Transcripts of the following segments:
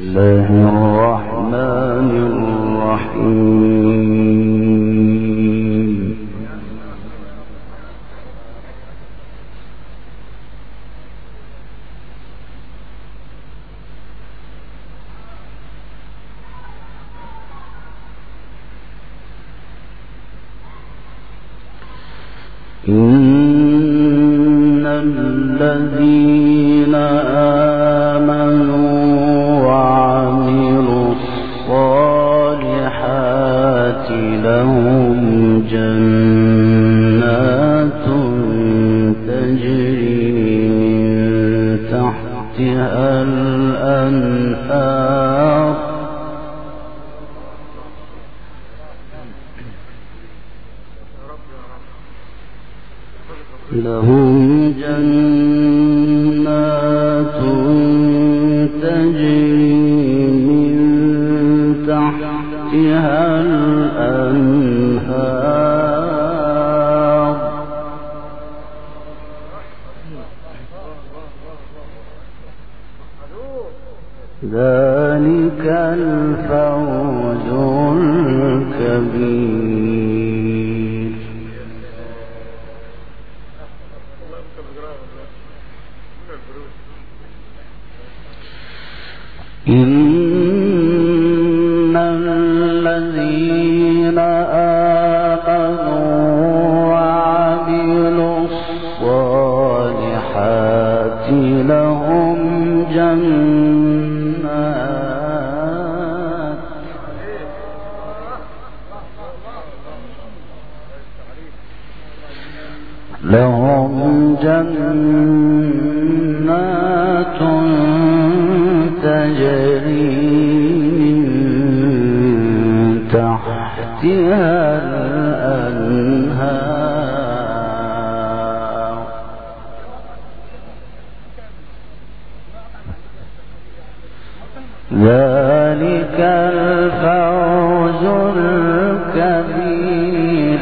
الله الرحمن الرحيم. إن الذين آمنوا وعملوا الصالحات لهم جنات تجري من تحتها الأنهار لهم جنات تجري من تحتها الأنهار ذلك الفوز الكبير. إن الذين آمنوا وعملوا الصالحات لهم جنات تجري من تحتها الأنهار ذلك الفوز الكبير.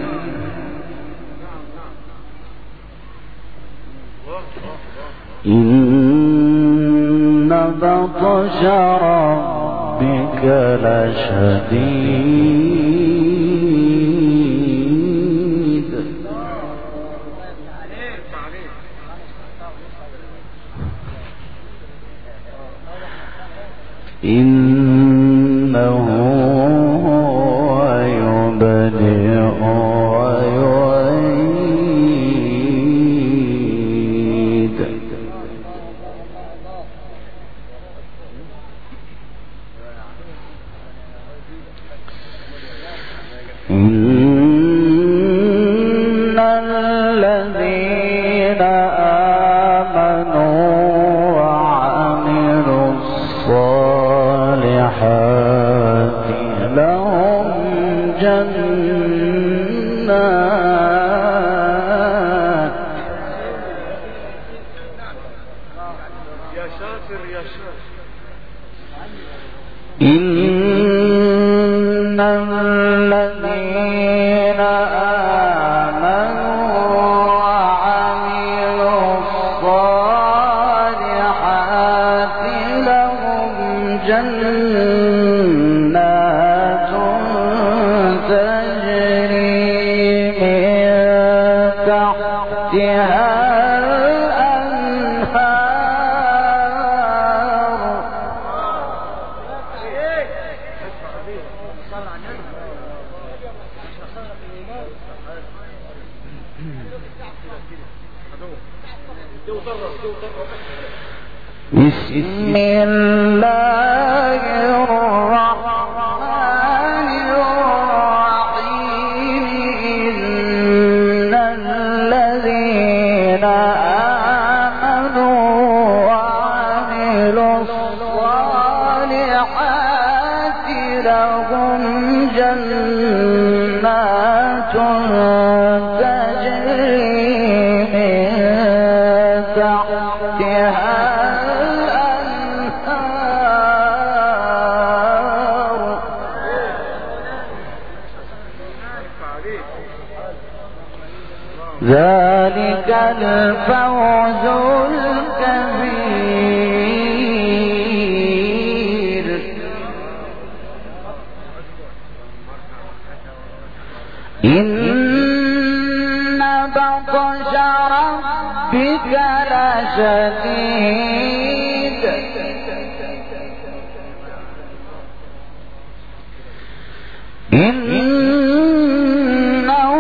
إن بطش ربك لشديد إنه هو يبدئ ويعيد إن الذين آمنوا وعملوا الصالحات لهم جنات يا شاطر يا شاطر. إن الذين آمنوا وعملوا الصالحات لهم جنات تجري من تحتها بسم الله الرحمن الرحيم. إن الذين آمنوا وعملوا الصالحات لهم جنات تجري من تحتها ذلك الفوز الكبير. لشديد إنه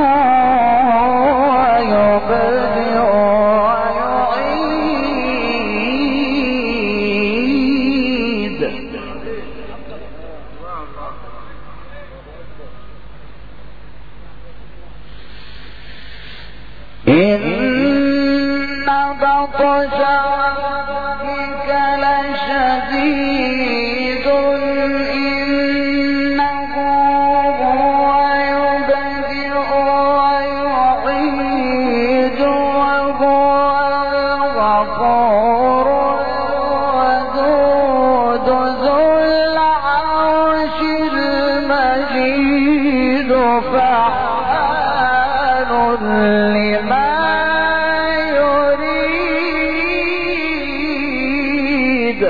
يبدئ ويعيد إن بطش ربك لشديد إنه هو يبدئ ويعيد وهو الغفور الودود ذو العرش المجيد فعال لما يريد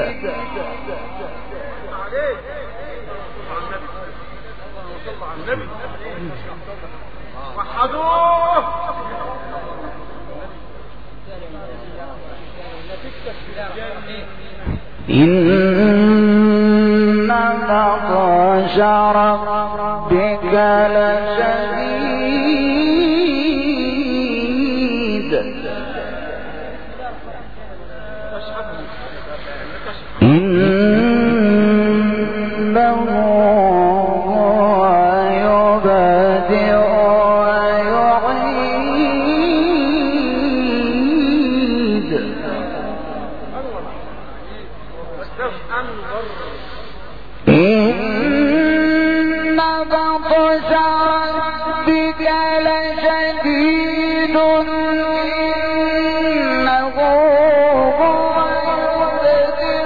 وحدوه إن بطش ربك لشديد إنه هو يبدئ ويعيد إن بطش ربك لشديد إنه هو يبدئ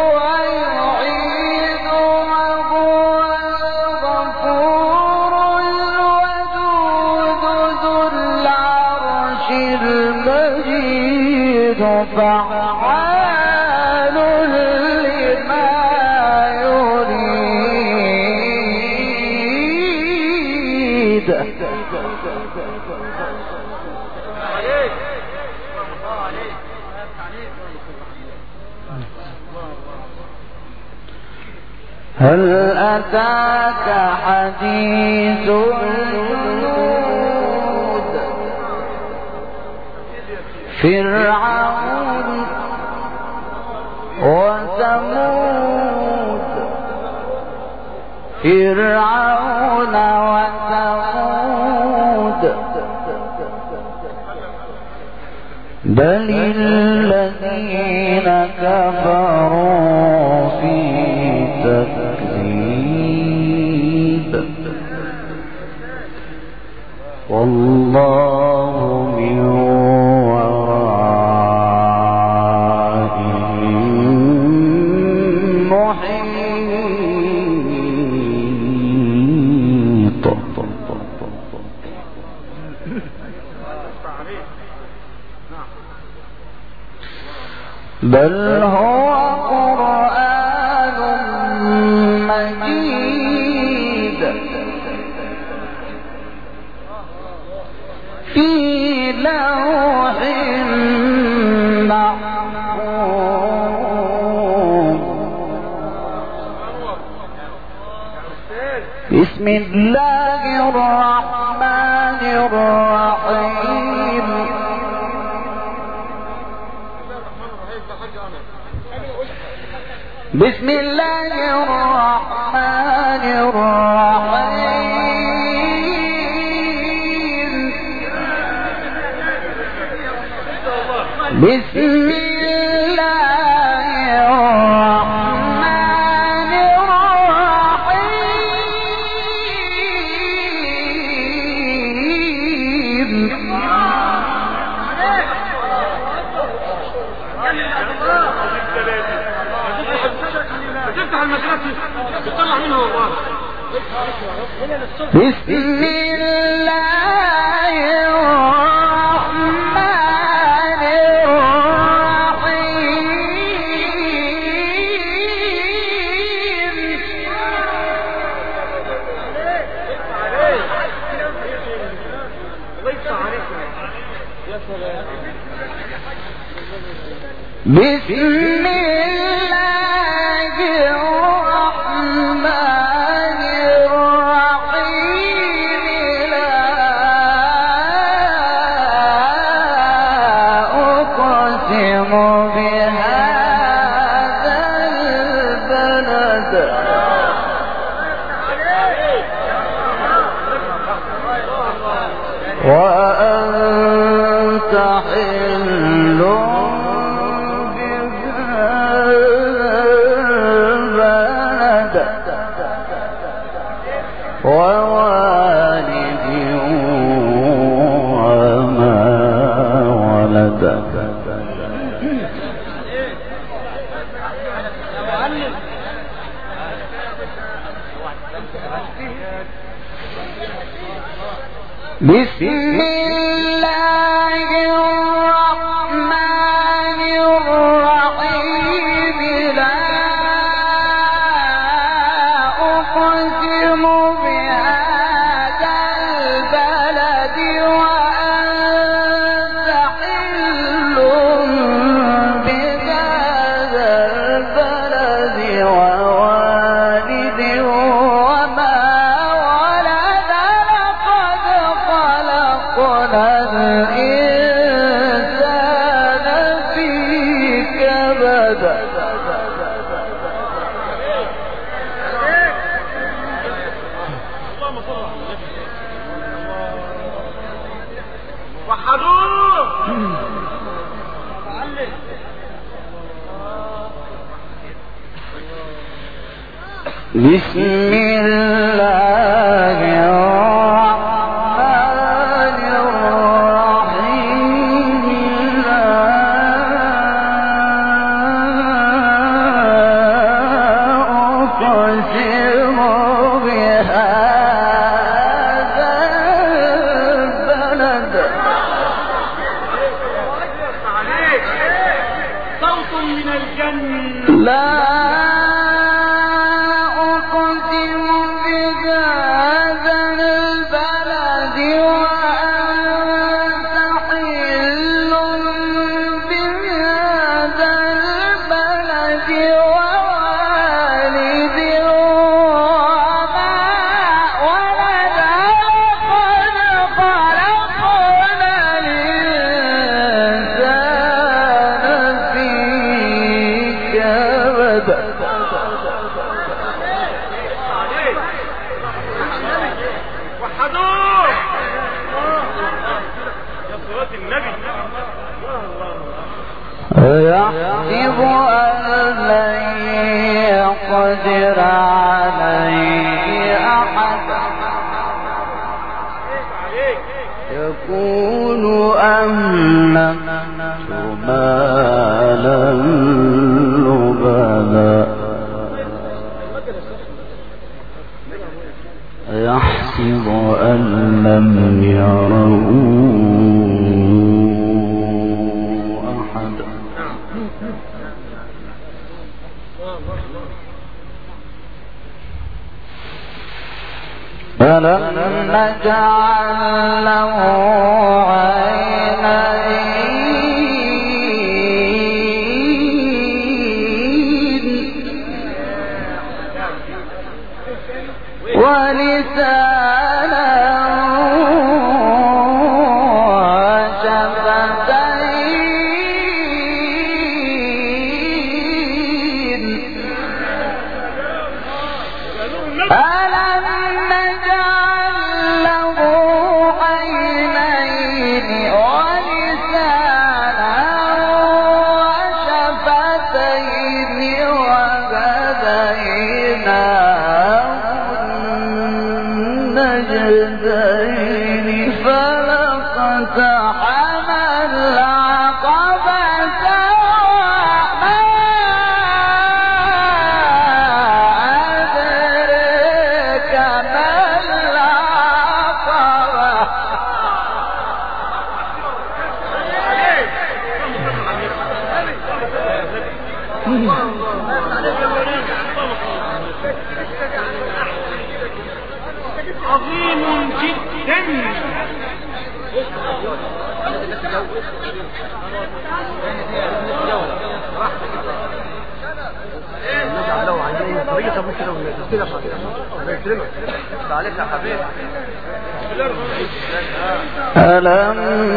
ويعيد وهو الغفور الودود ذو العرش المجيد فعال لما يريد هل أتاك حديث الجنود فرعون وثمود فرعون وثمود بل الذين كفروا في تكذيب والله من ورائهم محيط بل هو قرآن مجيد في لوح محفوظ بسم الله الرحمن الرحيم بسم الله الرحمن الرحيم بسم الله الرحمن الرحيم تفتح المدرسة تطلع منها والله بسم الله الرحمن الرحيم الله يفتح عليك يا سلام بسم الله الرحمن الرحيم لا أقسم بهذا البلد وأنت حل ووالد وما ولد بسم الله الرحمن الرحيم لا أقسم بهذا البلد وأنت حل بهذا البلد ووالد وما ولد لقد خلقنا الإنسان في كبد بسم الله الرحمن الرحيم لا أقسم بهذا البلد صوت من الجنة لا أقسم بهذا البلد وأنت حل بهذا البلد ووالد وما ولد لقد خلقنا الإنسان في كبد وحدوه يا صلاة النبي يحسب أن لن يقدر عليه أحد يقول أهلكت مالا لبدا يحسب أن لم يره أحد ألم نجعل له عينين ولسانا وشفتين ألم نجعل له عينين ولسانا وشفتين وهديناه النجدين فلاقتحم العقبة وما أدرك ما العقبة عظيم جدا طيب طب كده كده الله يكرمك عليك يا حبيبي. ألم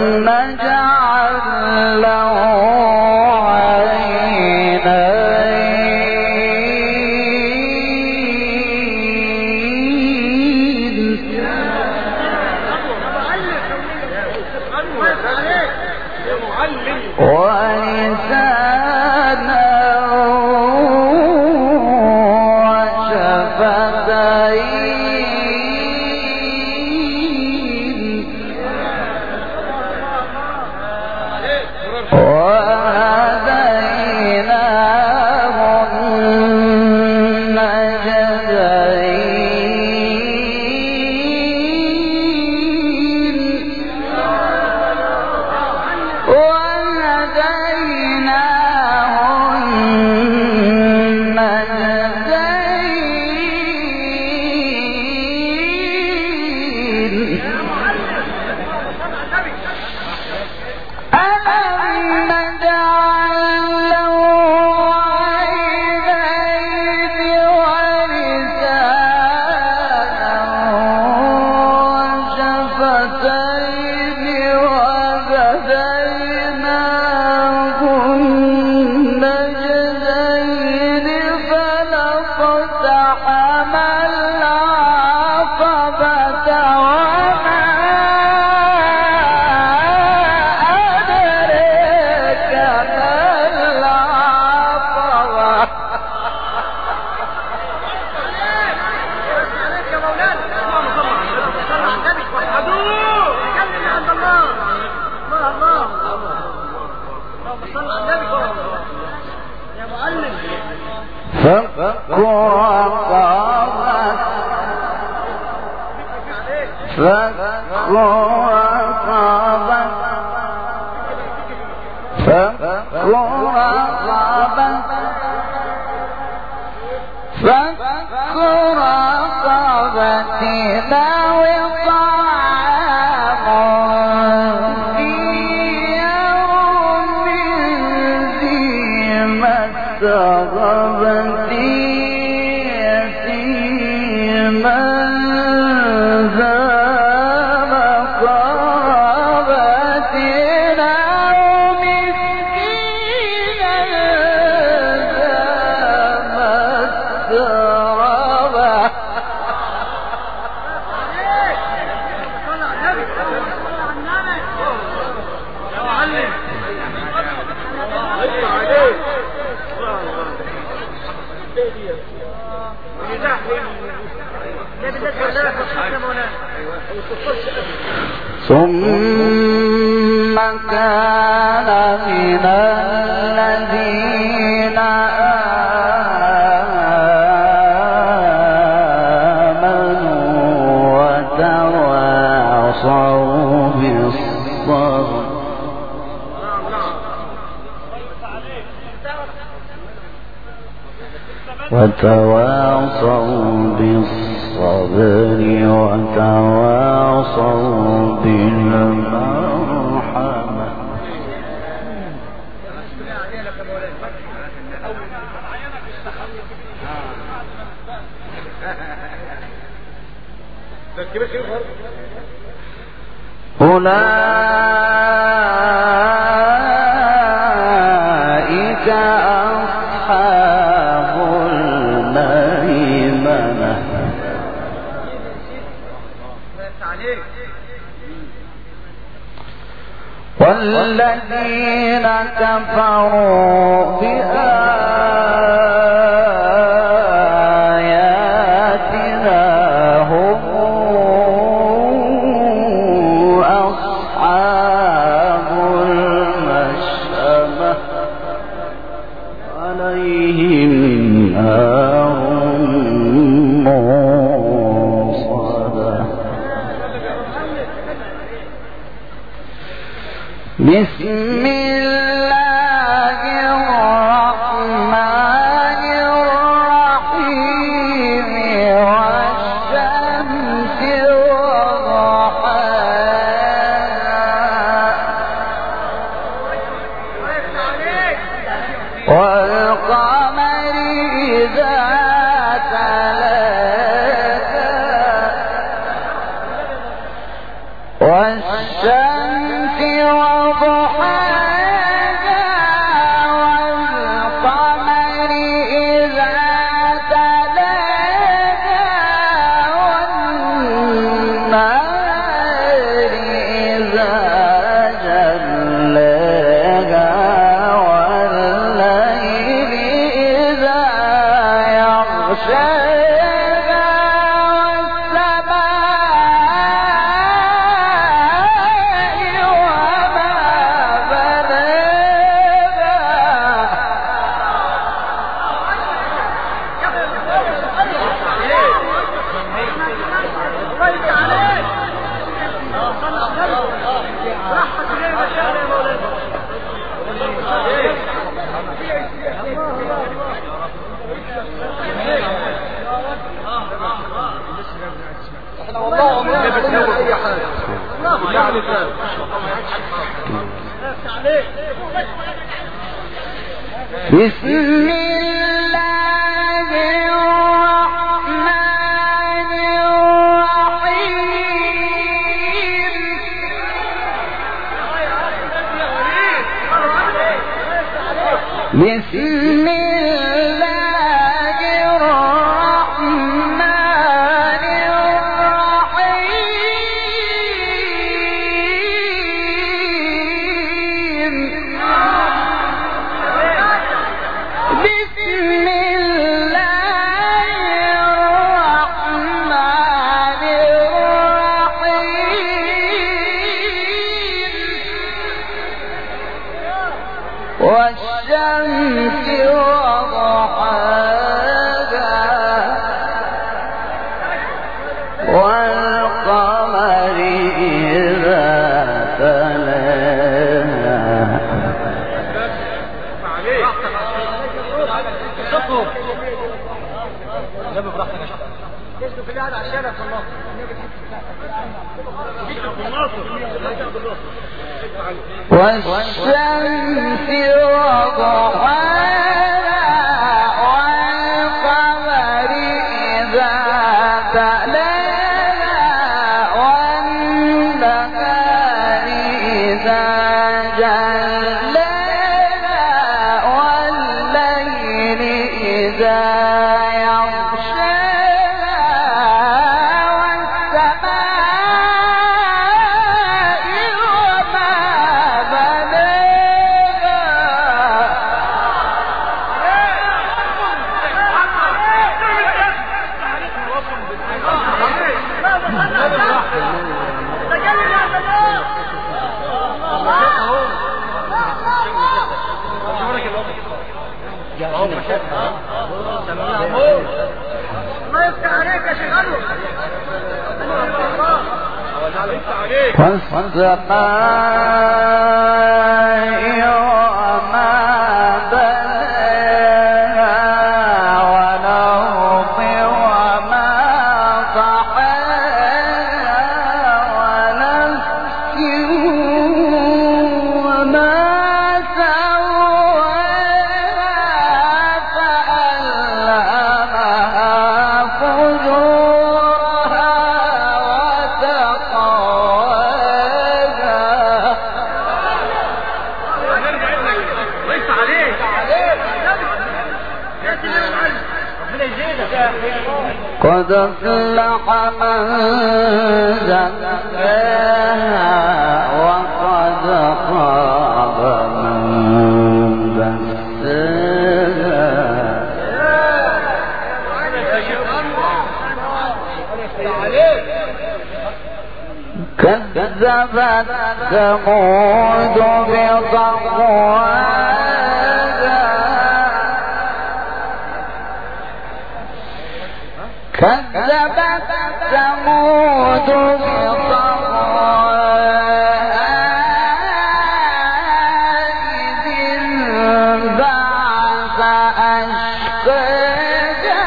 نجعل له ولسانا وشفتين وهديناه ثم كان من الذين آمنوا وتواصوا بالصبر وتواصوا بالمرحمة. أولئك أصحاب الميمنة والذين كفروا بآياتنا هم أصحاب المشأمة عليهم نار موصدة. بسم الله الرحمن الرحيم والشمس وضحاها والقمر إذا بسم الله الرحمن الرحيم بسم الله الرحمن الرحيم بسم الله الرحمن الرحيم والشمس وضحاها والقمر إذا تلاها والشمس وضحاها والقمر إذا تلاها والنهار إذا جلاها والليل إذا يغشاها والسماء وما بناها ما يفتح عليك يا شيخ انور والسماء وما بناها والأرض وما طحاها ونفس وما سواها فألهمها فجورها وتقواها ليس عليك يا سيدي العلم ربنا يزيدك قد أفلح من زكاها وقد خاب من دساها كذبت ثمود بطغواها كذبت ثمود إذ انبعث أشقاها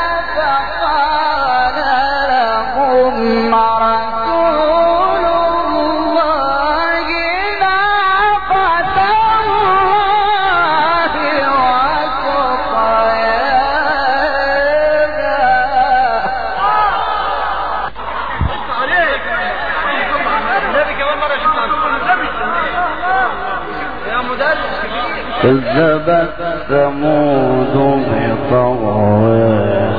فقال لهم رسول الله ناقة الله كذبت ثمود بطغواها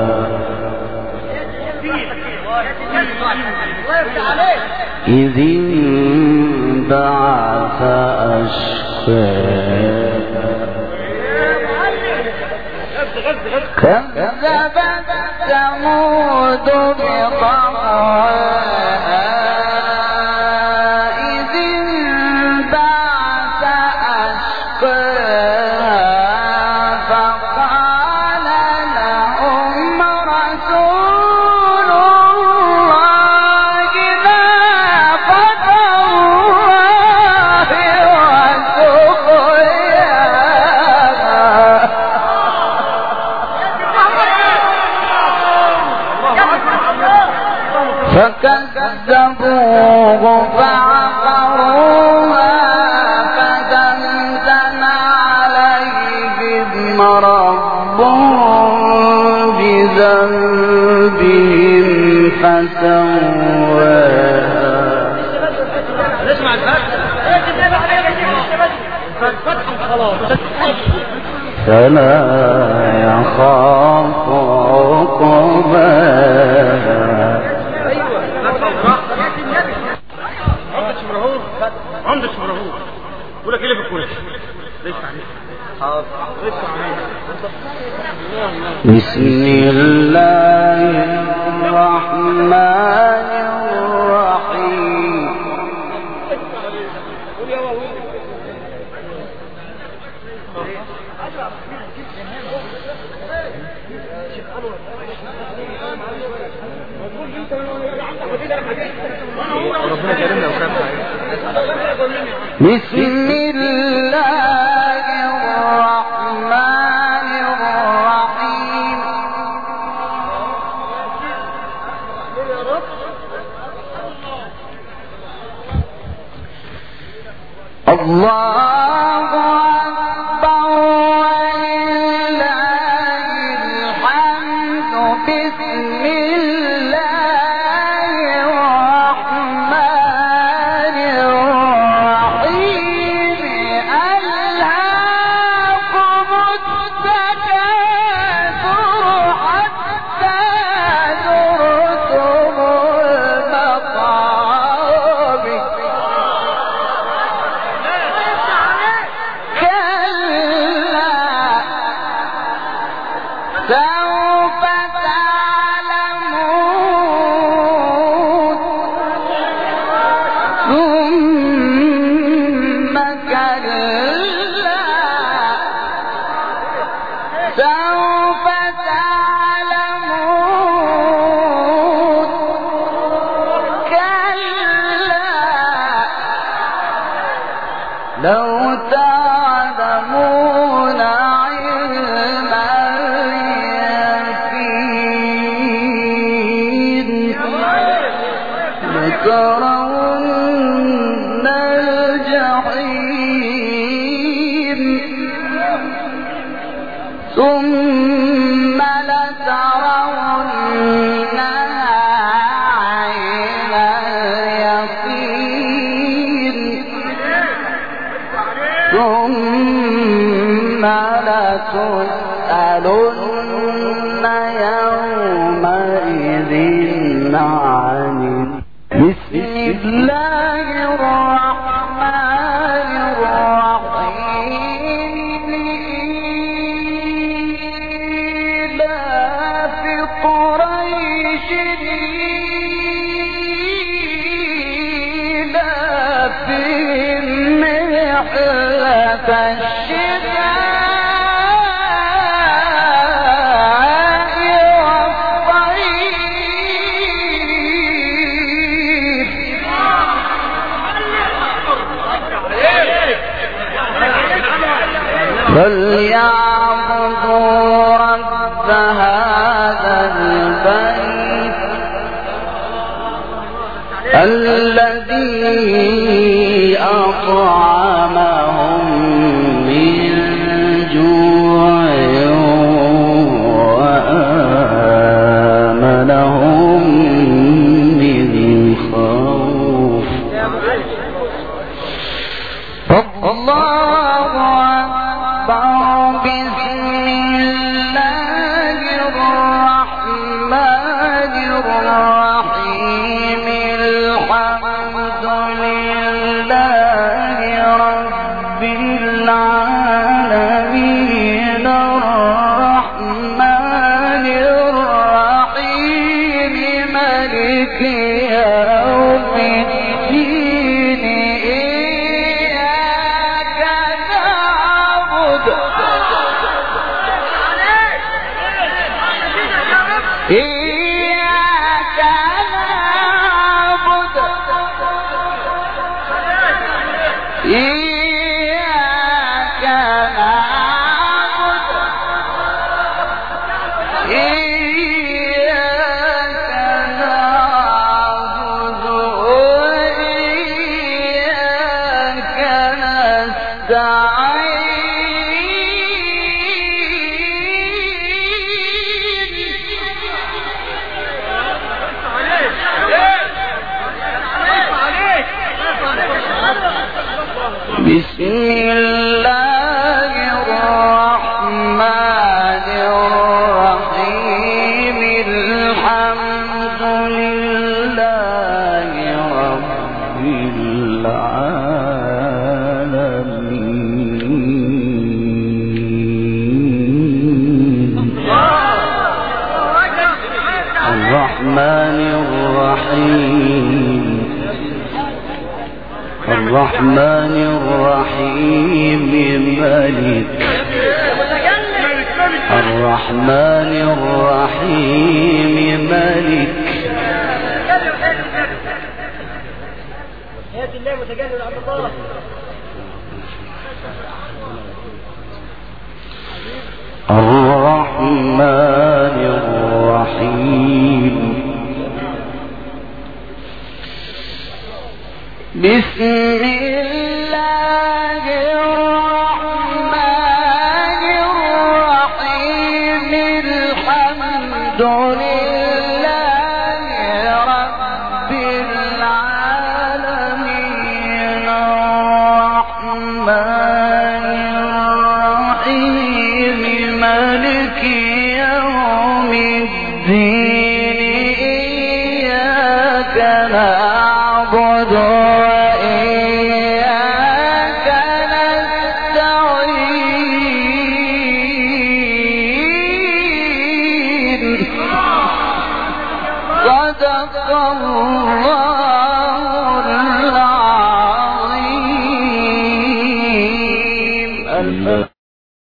إذ انبعث أشقاها كذبت ثمود بطغواها إذ انبعث أشقاها فقال لهم رسول الله ناقة الله وسقياها فكذبوه فعقروها فدمدم عليهم ربهم بذنبهم فسواها. نسمع الفتح خلاص فلا يخاف عقباها. عمدة شمرهور بقول لك ايه اللي في الكوره ليش عليك بسم الله الرحمن الرحيم. بسم الله الرحمن الرحيم. الله أكبر ولله الحمد. بسم الله الرحمن الرحيم. ألهاكم التكاثر حتى زرتم المقابر. سوف تعلمون ثم كلا سوف تعلمون كلا لو تعلمون علم اليقين لترون الجحيم ثم لترونها عين اليقين ثم لتسألن يومئذ عن. بسم الله الرحمن الرحيم. إيلاف قريش إيلافهم رحلة الشتاء والصيف. فليعبدوا رب هذا البيت الذي أطعمهم من جوع وآمنهم من خوف. الله أكبر. بسم الله الرحمن الرحيم. الحمد لله يوم الدين إياك نعبد إياك نعبد إياك نعبد إياك نعبد وإياك نستعين بسم الله الرحمن الرحيم الحمد لله رب العالمين الرحمن الرحيم الرحمن الرحيم مالك الرحمن الرحيم مالك هات الله متجلل عبد الله الرحمن الرحيم بسم الله الرحمن الرحيم الحمد لله رب العالمين الرحمن الرحيم مالك يوم الدين إياك نعبد صدق الله